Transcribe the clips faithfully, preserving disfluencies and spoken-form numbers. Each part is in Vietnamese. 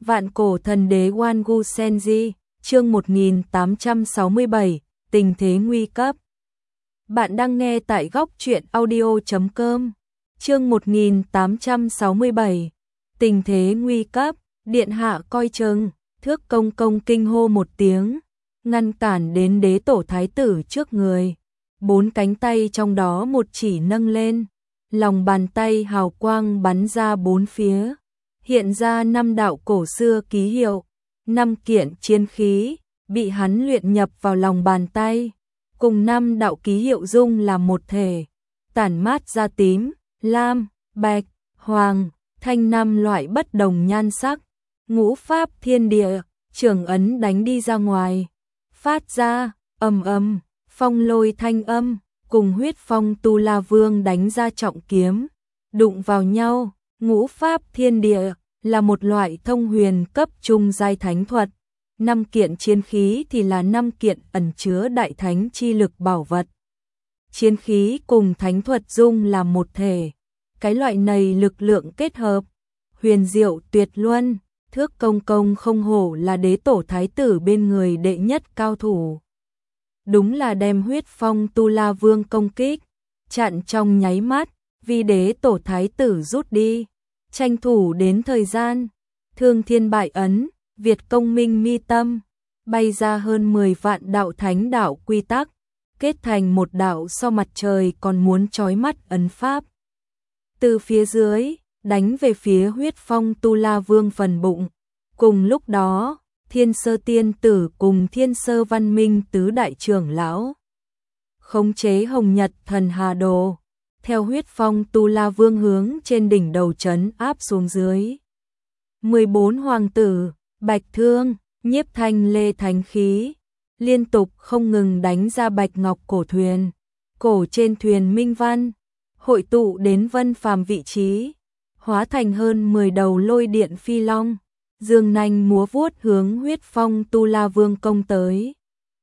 Vạn cổ thần đế Wangu Senji, chương một nghìn tám trăm sáu mươi bảy, tình thế nguy cấp. Bạn đang nghe tại góc truyện audio chấm com, chương một nghìn tám trăm sáu mươi bảy, tình thế nguy cấp, điện hạ coi chừng, Thước Công Công kinh hô một tiếng, ngăn cản đến đế tổ thái tử trước người. Bốn cánh tay trong đó một chỉ nâng lên, lòng bàn tay hào quang bắn ra bốn phía, hiện ra năm đạo cổ xưa ký hiệu, năm kiện chiến khí bị hắn luyện nhập vào lòng bàn tay, cùng năm đạo ký hiệu dung là một thể, tản mát ra tím, lam, bạch, hoàng, thanh năm loại bất đồng nhan sắc, ngũ pháp thiên địa, trường ấn đánh đi ra ngoài, phát ra ầm ầm, phong lôi thanh âm, cùng huyết phong tu la vương đánh ra trọng kiếm, đụng vào nhau. Ngũ pháp thiên địa là một loại thông huyền cấp trung giai thánh thuật, năm kiện chiến khí thì là năm kiện ẩn chứa đại thánh chi lực bảo vật. Chiến khí cùng thánh thuật dung là một thể, cái loại này lực lượng kết hợp, huyền diệu tuyệt luân. Thước Công Công không hổ là đế tổ thái tử bên người đệ nhất cao thủ. Đúng là đem huyết phong tu la vương công kích, chặn trong nháy mắt, vì đế tổ thái tử rút đi, tranh thủ đến thời gian, thương thiên bại ấn, Việt công minh mi tâm, bay ra hơn mười vạn đạo thánh đạo quy tắc, kết thành một đạo so mặt trời còn muốn chói mắt ấn pháp. Từ phía dưới, đánh về phía huyết phong tu la vương phần bụng. Cùng lúc đó, Thiên Sơ Tiên Tử cùng Thiên Sơ Văn Minh tứ đại trưởng lão khống chế Hồng Nhật Thần Hà Đồ, theo huyết phong tu la vương hướng trên đỉnh đầu trấn áp xuống dưới. mười bốn hoàng tử, Bạch Thương, Nhiếp Thanh Lê thánh khí, liên tục không ngừng đánh ra bạch ngọc cổ thuyền, cổ trên thuyền minh văn, hội tụ đến Vân Phàm vị trí, hóa thành hơn mười đầu lôi điện phi long, dương nanh múa vuốt hướng huyết phong tu la vương công tới.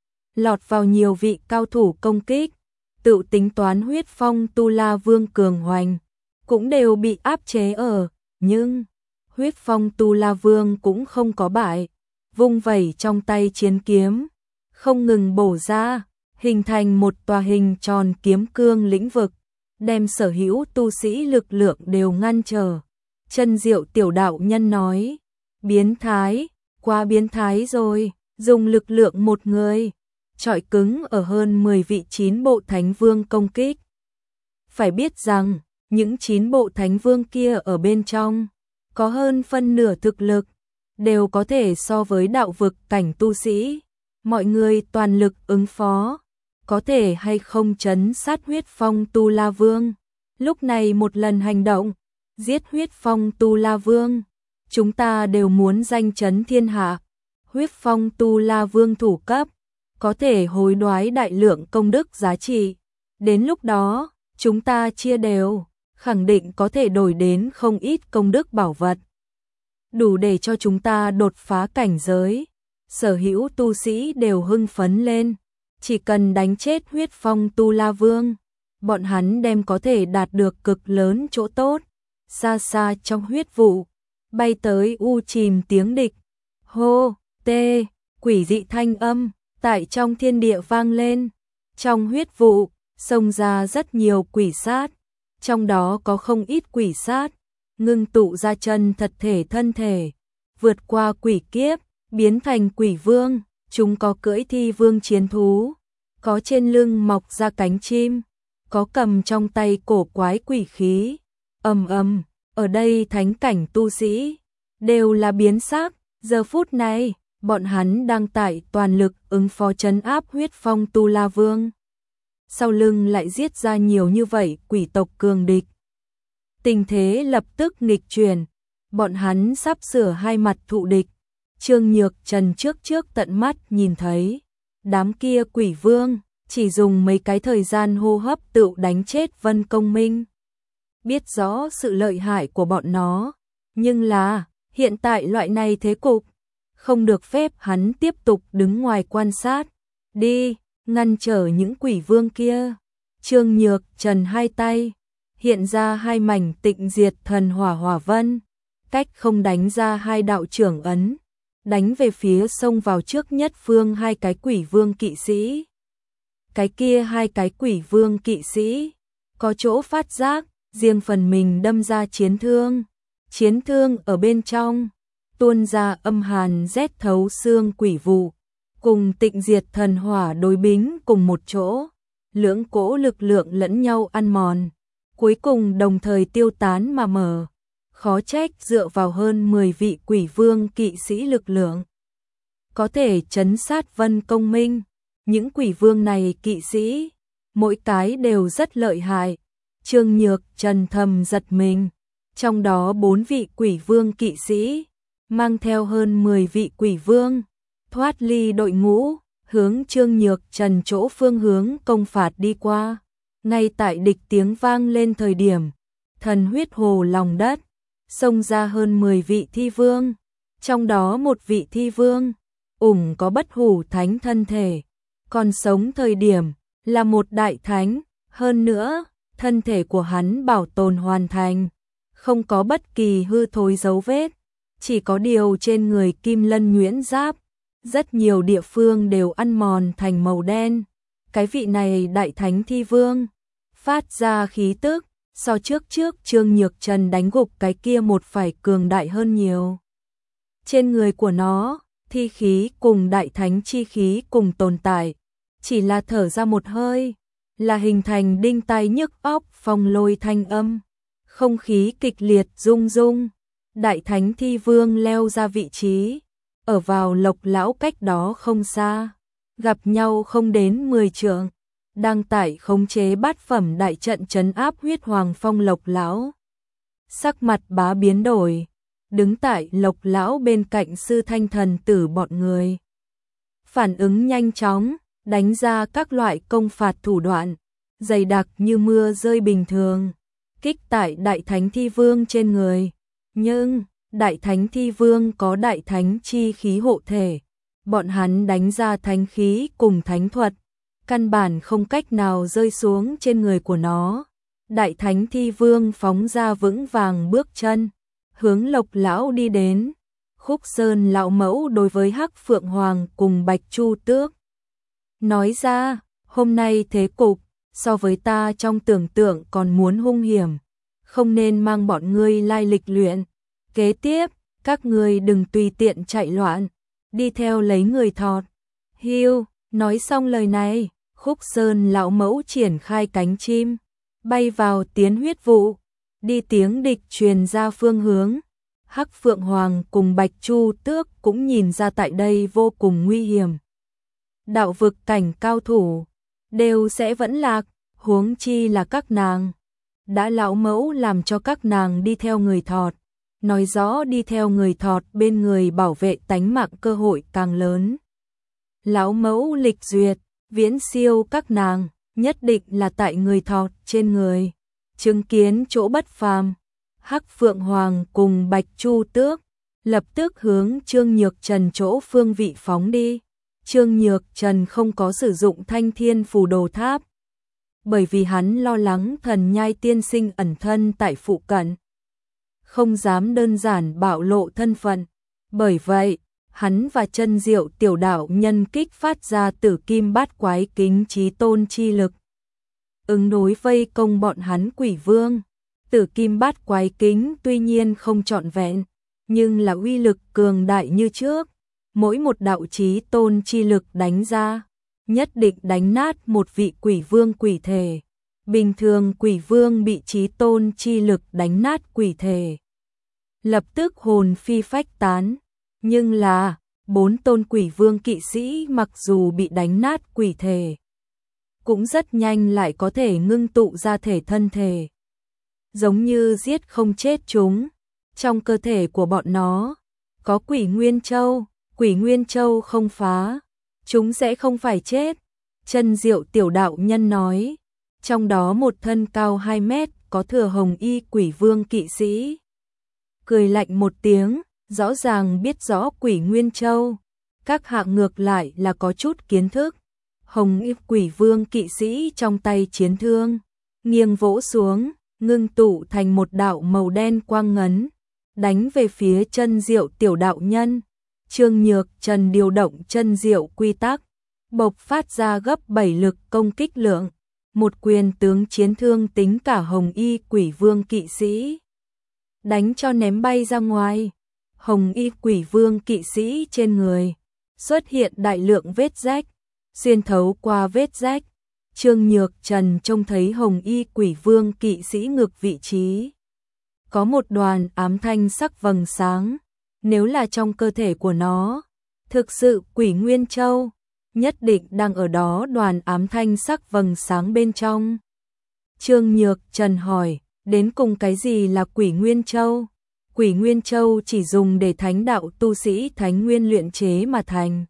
Lọt vào nhiều vị cao thủ công kích, tự tính toán huyết phong tu la vương cường hoành, cũng đều bị áp chế ở, nhưng huyết phong tu la vương cũng không có bại, vung vẩy trong tay chiến kiếm, không ngừng bổ ra, hình thành một tòa hình tròn kiếm cương lĩnh vực, đem sở hữu tu sĩ lực lượng đều ngăn trở. Chân Diệu tiểu đạo nhân nói, biến thái, quá biến thái rồi, dùng lực lượng một người, trọi cứng ở hơn mười vị chín bộ thánh vương công kích. Phải biết rằng, những chín bộ thánh vương kia ở bên trong, có hơn phân nửa thực lực, đều có thể so với đạo vực cảnh tu sĩ. Mọi người toàn lực ứng phó, có thể hay không trấn sát huyết phong tu la vương. Lúc này một lần hành động, giết huyết phong tu la vương, chúng ta đều muốn danh chấn thiên hạ. Huyết phong tu la vương thủ cấp, có thể hối đoái đại lượng công đức giá trị. Đến lúc đó, chúng ta chia đều, khẳng định có thể đổi đến không ít công đức bảo vật, đủ để cho chúng ta đột phá cảnh giới. Sở hữu tu sĩ đều hưng phấn lên, chỉ cần đánh chết huyết phong tu la vương, bọn hắn đem có thể đạt được cực lớn chỗ tốt. Xa xa trong huyết vụ, bay tới u chìm tiếng địch, hô, tê, quỷ dị thanh âm, tại trong thiên địa vang lên. Trong huyết vụ, xông ra rất nhiều quỷ sát, trong đó có không ít quỷ sát, ngưng tụ ra chân thật thể thân thể, vượt qua quỷ kiếp, biến thành quỷ vương. Chúng có cưỡi thi vương chiến thú, có trên lưng mọc ra cánh chim, có cầm trong tay cổ quái quỷ khí. Ầm ầm, ở đây thánh cảnh tu sĩ đều là biến sắc, giờ phút này, bọn hắn đang tại toàn lực ứng phó trấn áp huyết phong tu la vương. Sau lưng lại giết ra nhiều như vậy quỷ tộc cường địch. Tình thế lập tức nghịch chuyển, bọn hắn sắp sửa hai mặt thụ địch. Trương Nhược Trần trước trước tận mắt nhìn thấy, đám kia quỷ vương chỉ dùng mấy cái thời gian hô hấp tự đánh chết Vân Công Minh. Biết rõ sự lợi hại của bọn nó, nhưng là, hiện tại loại này thế cục, không được phép hắn tiếp tục đứng ngoài quan sát. Đi, ngăn trở những quỷ vương kia. Trương Nhược Trần hai tay, hiện ra hai mảnh tịnh diệt thần hỏa hỏa vân, cách không đánh ra hai đạo trưởng ấn, đánh về phía xông vào trước nhất phương hai cái quỷ vương kỵ sĩ. Cái kia hai cái quỷ vương kỵ sĩ, có chỗ phát giác, riêng phần mình đâm ra chiến thương. Chiến thương ở bên trong, tuôn ra âm hàn rét thấu xương quỷ vụ, cùng tịnh diệt thần hỏa đối bính cùng một chỗ, lưỡng cỗ lực lượng lẫn nhau ăn mòn, cuối cùng đồng thời tiêu tán mà mở. Khó trách dựa vào hơn mười vị quỷ vương kỵ sĩ lực lượng, có thể trấn sát Vân Công Minh. Những quỷ vương này kỵ sĩ, mỗi cái đều rất lợi hại. Trương Nhược Trần thầm giật mình, trong đó bốn vị quỷ vương kỵ sĩ, mang theo hơn mười vị quỷ vương, thoát ly đội ngũ, hướng Trương Nhược Trần chỗ phương hướng công phạt đi qua. Ngay tại địch tiếng vang lên thời điểm, thần huyết hồ lòng đất, xông ra hơn mười vị thi vương, trong đó một vị thi vương, ủng có bất hủ thánh thân thể, còn sống thời điểm, là một đại thánh, hơn nữa, thân thể của hắn bảo tồn hoàn thành, không có bất kỳ hư thối dấu vết, chỉ có điều trên người kim lân nhuyễn giáp, rất nhiều địa phương đều ăn mòn thành màu đen. Cái vị này đại thánh thi vương, phát ra khí tức, so trước trước Trương Nhược Trần đánh gục cái kia một phải cường đại hơn nhiều. Trên người của nó, thi khí cùng đại thánh chi khí cùng tồn tại, chỉ là thở ra một hơi, là hình thành đinh tai nhức óc phong lôi thanh âm, không khí kịch liệt rung rung. Đại thánh thi vương leo ra vị trí, ở vào Lộc lão cách đó không xa, gặp nhau không đến mười trượng, đang tại khống chế bát phẩm đại trận trấn áp huyết hoàng phong Lộc lão. Sắc mặt bá biến đổi, đứng tại Lộc lão bên cạnh sư thanh thần tử bọn người. Phản ứng nhanh chóng, đánh ra các loại công phạt thủ đoạn, dày đặc như mưa rơi bình thường, kích tại đại thánh thi vương trên người. Nhưng, đại thánh thi vương có đại thánh chi khí hộ thể, bọn hắn đánh ra thánh khí cùng thánh thuật, căn bản không cách nào rơi xuống trên người của nó. Đại thánh thi vương phóng ra vững vàng bước chân, hướng Lộc lão đi đến. Khúc Sơn lão mẫu đối với Hắc Phượng Hoàng cùng Bạch Chu Tước nói ra, hôm nay thế cục, so với ta trong tưởng tượng còn muốn hung hiểm, không nên mang bọn ngươi lai lịch luyện. Kế tiếp, các ngươi đừng tùy tiện chạy loạn, đi theo lấy người thọt. Hiu, nói xong lời này, Khúc Sơn lão mẫu triển khai cánh chim, bay vào tiến huyết vụ, đi tiếng địch truyền ra phương hướng. Hắc Phượng Hoàng cùng Bạch Chu Tước cũng nhìn ra tại đây vô cùng nguy hiểm. Đạo vực cảnh cao thủ đều sẽ vẫn lạc, huống chi là các nàng. Đã lão mẫu làm cho các nàng đi theo người thọt, nói rõ đi theo người thọt bên người bảo vệ tánh mạng cơ hội càng lớn. Lão mẫu lịch duyệt, viễn siêu các nàng, nhất định là tại người thọt trên người, chứng kiến chỗ bất phàm. Hắc Phượng Hoàng cùng Bạch Chu Tước lập tức hướng Trương Nhược Trần chỗ phương vị phóng đi. Trương Nhược Trần không có sử dụng Thanh Thiên Phù Đồ Tháp, bởi vì hắn lo lắng Thần Nhai tiên sinh ẩn thân tại phụ cận, không dám đơn giản bạo lộ thân phận. Bởi vậy, hắn và Chân Diệu tiểu đạo nhân kích phát ra Tử Kim Bát Quái Kính Chí Tôn chi lực, ứng đối vây công bọn hắn quỷ vương. Tử Kim Bát Quái Kính tuy nhiên không trọn vẹn, nhưng là uy lực cường đại như trước. Mỗi một đạo chí tôn chi lực đánh ra, nhất định đánh nát một vị quỷ vương quỷ thể. Bình thường quỷ vương bị chí tôn chi lực đánh nát quỷ thể, lập tức hồn phi phách tán. Nhưng là, bốn tôn quỷ vương kỵ sĩ mặc dù bị đánh nát quỷ thể, cũng rất nhanh lại có thể ngưng tụ ra thể thân thể. Giống như giết không chết chúng, trong cơ thể của bọn nó có Quỷ Nguyên Châu, Quỷ Nguyên Châu không phá, chúng sẽ không phải chết. Chân Diệu tiểu đạo nhân nói, trong đó một thân cao hai mét có thừa hồng y quỷ vương kỵ sĩ cười lạnh một tiếng, rõ ràng biết rõ Quỷ Nguyên Châu, các hạng ngược lại là có chút kiến thức. Hồng y quỷ vương kỵ sĩ trong tay chiến thương, nghiêng vỗ xuống, ngưng tụ thành một đạo màu đen quang ngấn, đánh về phía Chân Diệu tiểu đạo nhân. Trương Nhược Trần điều động Chân Diệu quy tắc, bộc phát ra gấp bảy lực công kích lượng, một quyền tướng chiến thương tính cả Hồng Y Quỷ Vương kỵ sĩ, đánh cho ném bay ra ngoài. Hồng Y Quỷ Vương kỵ sĩ trên người xuất hiện đại lượng vết rách, xuyên thấu qua vết rách, Trương Nhược Trần trông thấy Hồng Y Quỷ Vương kỵ sĩ ngực vị trí có một đoàn ám thanh sắc vầng sáng, nếu là trong cơ thể của nó, thực sự Quỷ Nguyên Châu, nhất định đang ở đó đoàn ám thanh sắc vầng sáng bên trong. Trương Nhược Trần hỏi, đến cùng cái gì là Quỷ Nguyên Châu? Quỷ Nguyên Châu chỉ dùng để thánh đạo tu sĩ thánh nguyên luyện chế mà thành,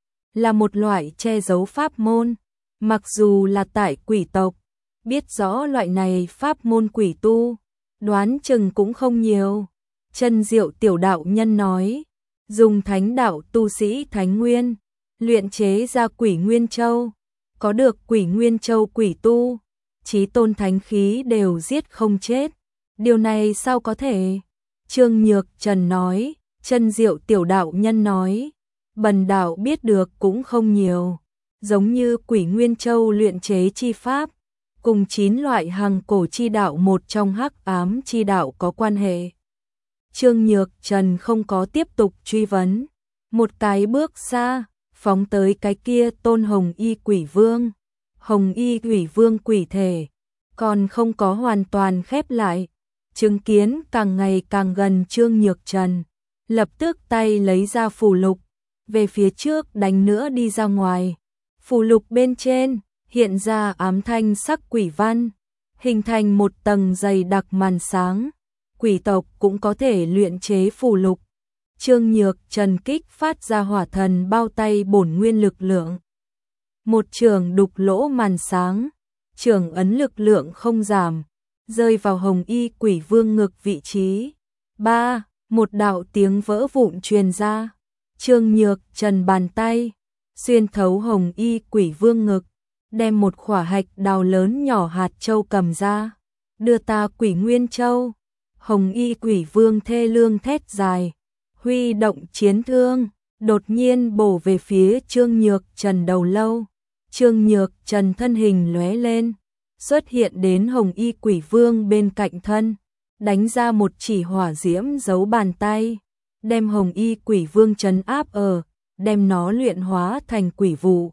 là một loại che giấu pháp môn, mặc dù là tại quỷ tộc, biết rõ loại này pháp môn quỷ tu, đoán chừng cũng không nhiều. Chân Diệu tiểu đạo nhân nói, dùng thánh đạo tu sĩ thánh nguyên, luyện chế ra Quỷ Nguyên Châu, có được Quỷ Nguyên Châu quỷ tu, chí tôn thánh khí đều giết không chết, điều này sao có thể? Trương Nhược Trần nói. Chân Diệu tiểu đạo nhân nói, bần đạo biết được cũng không nhiều, giống như Quỷ Nguyên Châu luyện chế chi pháp, cùng chín loại hàng cổ chi đạo một trong hắc ám chi đạo có quan hệ. Trương Nhược Trần không có tiếp tục truy vấn, một cái bước xa, phóng tới cái kia tôn Hồng Y Quỷ Vương. Hồng Y Quỷ Vương quỷ thể, còn không có hoàn toàn khép lại, chứng kiến càng ngày càng gần Trương Nhược Trần, lập tức tay lấy ra phù lục, về phía trước đánh nữa đi ra ngoài. Phù lục bên trên hiện ra ám thanh sắc quỷ văn, hình thành một tầng dày đặc màn sáng. Quỷ tộc cũng có thể luyện chế phù lục. Trương Nhược Trần kích phát ra hỏa thần bao tay bổn nguyên lực lượng, một trường đục lỗ màn sáng, trường ấn lực lượng không giảm, rơi vào Hồng Y Quỷ Vương ngực vị trí. Ba, một đạo tiếng vỡ vụn truyền ra. Trương Nhược Trần bàn tay xuyên thấu Hồng Y Quỷ Vương ngực, đem một khỏa hạch đào lớn nhỏ hạt châu cầm ra, đưa ta Quỷ Nguyên Châu. Hồng Y Quỷ Vương thê lương thét dài, huy động chiến thương, đột nhiên bổ về phía Trương Nhược Trần đầu lâu. Trương Nhược Trần thân hình lóe lên, xuất hiện đến Hồng Y Quỷ Vương bên cạnh thân, đánh ra một chỉ hỏa diễm giấu bàn tay, đem Hồng Y Quỷ Vương trấn áp ở, đem nó luyện hóa thành quỷ vụ.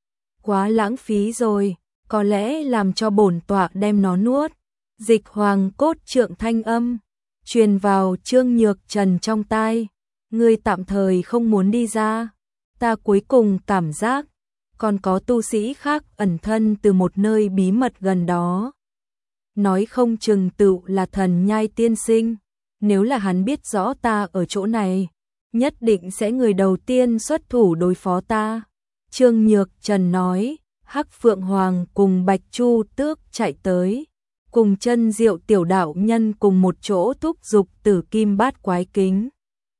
Quá lãng phí rồi, có lẽ làm cho bổn tọa đem nó nuốt. Dịch Hoàng cốt trượng thanh âm truyền vào Trương Nhược Trần trong tai, ngươi tạm thời không muốn đi ra, ta cuối cùng cảm giác còn có tu sĩ khác ẩn thân từ một nơi bí mật gần đó. Nói không chừng tựu là Thần Nhai tiên sinh, nếu là hắn biết rõ ta ở chỗ này, nhất định sẽ người đầu tiên xuất thủ đối phó ta. Trương Nhược Trần nói. Hắc Phượng Hoàng cùng Bạch Chu Tước chạy tới, cùng Chân Diệu tiểu đạo nhân cùng một chỗ thúc giục Tử Kim Bát Quái Kính.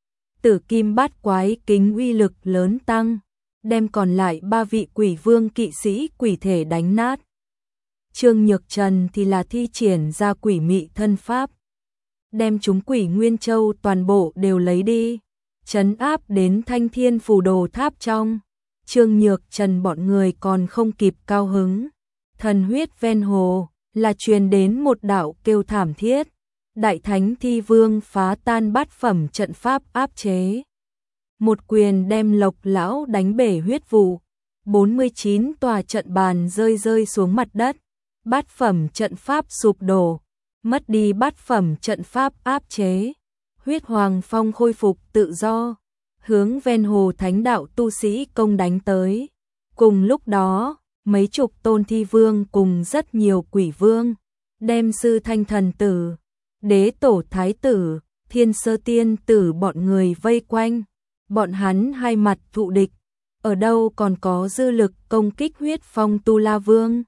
Tử Kim Bát Quái Kính uy lực lớn tăng, đem còn lại ba vị quỷ vương kỵ sĩ quỷ thể đánh nát. Trương Nhược Trần thì là thi triển ra quỷ mị thân pháp, đem chúng Quỷ Nguyên Châu toàn bộ đều lấy đi, trấn áp đến Thanh Thiên Phù Đồ Tháp trong. Trương Nhược Trần bọn người còn không kịp cao hứng, thần huyết ven hồ là truyền đến một đạo kêu thảm thiết. Đại Thánh Thi Vương phá tan bát phẩm trận pháp áp chế, một quyền đem Lộc lão đánh bể huyết vụ, bốn mươi chín tòa trận bàn rơi rơi xuống mặt đất, bát phẩm trận pháp sụp đổ, mất đi bát phẩm trận pháp áp chế. Huyết Hoàng Phong khôi phục tự do, hướng ven hồ thánh đạo tu sĩ công đánh tới. Cùng lúc đó, mấy chục tôn thi vương cùng rất nhiều quỷ vương, đem sư thanh thần tử, đế tổ thái tử, thiên sơ tiên tử bọn người vây quanh. Bọn hắn hai mặt thụ địch, ở đâu còn có dư lực công kích huyết phong tu la vương.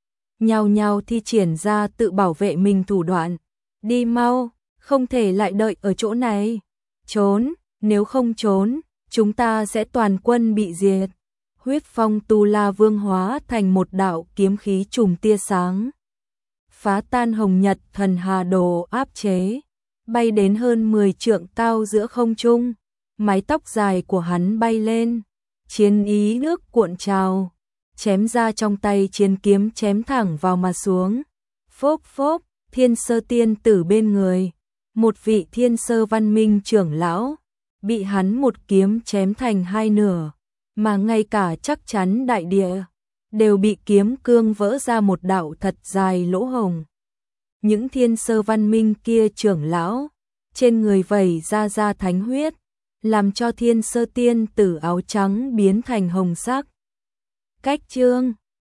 Nhao nhao thi triển ra tự bảo vệ mình thủ đoạn. Đi mau, không thể lại đợi ở chỗ này. Trốn, nếu không trốn, chúng ta sẽ toàn quân bị diệt. Huyết phong tu la vương hóa thành một đạo kiếm khí trùm tia sáng, phá tan hồng nhật thần hà đồ áp chế, bay đến hơn mười trượng cao giữa không trung, mái tóc dài của hắn bay lên, chiến ý nước cuộn trào, chém ra trong tay chiến kiếm chém thẳng vào mà xuống. Phốp phốp, Thiên Sơ Tiên Tử bên người, một vị Thiên Sơ Văn Minh trưởng lão, bị hắn một kiếm chém thành hai nửa, mà ngay cả chắc chắn đại địa đều bị kiếm cương vỡ ra một đạo thật dài lỗ hổng. Những Thiên Sơ Văn Minh kia trưởng lão, trên người vẩy ra ra thánh huyết, làm cho Thiên Sơ Tiên Tử áo trắng biến thành hồng sắc. Cách chương